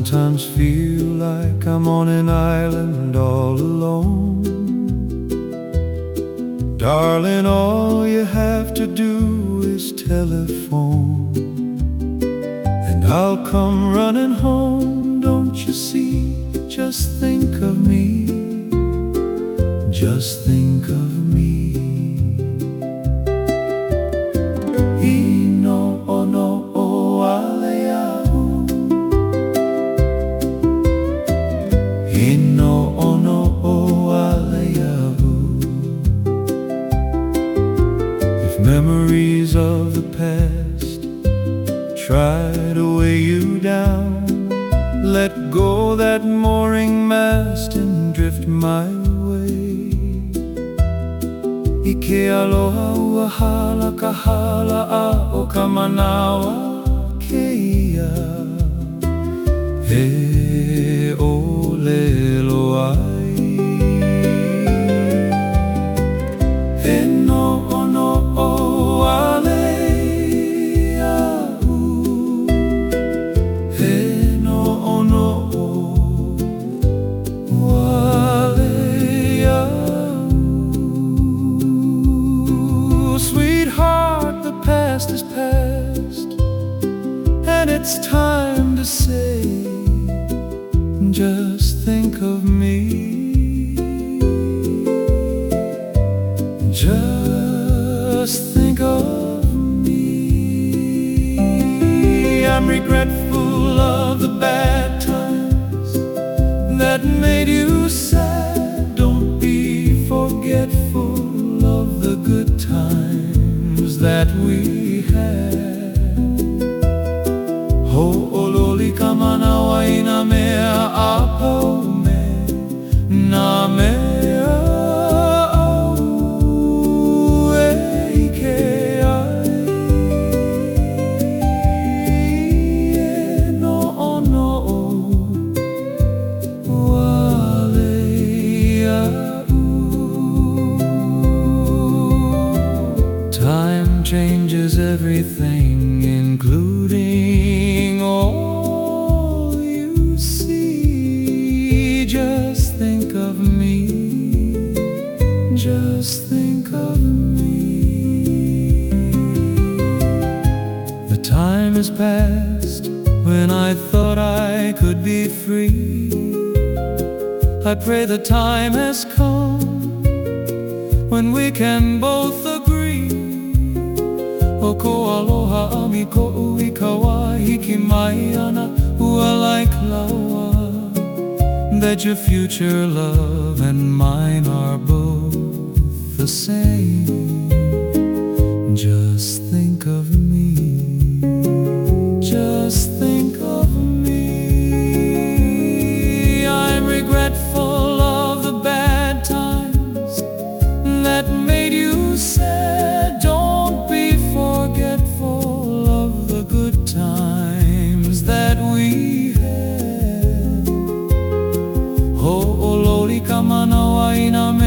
sometimes feel like I'm on an island all alone. Darling, all you have to do is telephone, and I'll come running home. Don't you see? Just think of me. Just think of me. If memories of the past try to weigh you down, let go that mooring mast and drift my way. Ike aloha ua hala kahala a o ka manawa keia. He ole loai. He no ono o ale au. He no ono o ale au. Sweetheart, the past is past, and it's time to say, just think of me. Just think of me. I'm regretful of the bad times that made you sad. Don't be forgetful of the good times that we had. Ho'ololi ka manawa I nā mea apau me, nā mea au e ike ai. E no ono wale au. Time changes everything, including all you see. Just think of me. Just think of me. The time is past when I thought I could be free. I pray the time has come when we can both agree. O ko aloha ami ko ui kawa hiki mai ana ua like laua, that your future love and mine are both the same. Just think of me. Just think of me. I'm regretful of the bad times that made you sad. Don't be forgetful of the good times that we had. Ho'ololi ka manawa I nā mea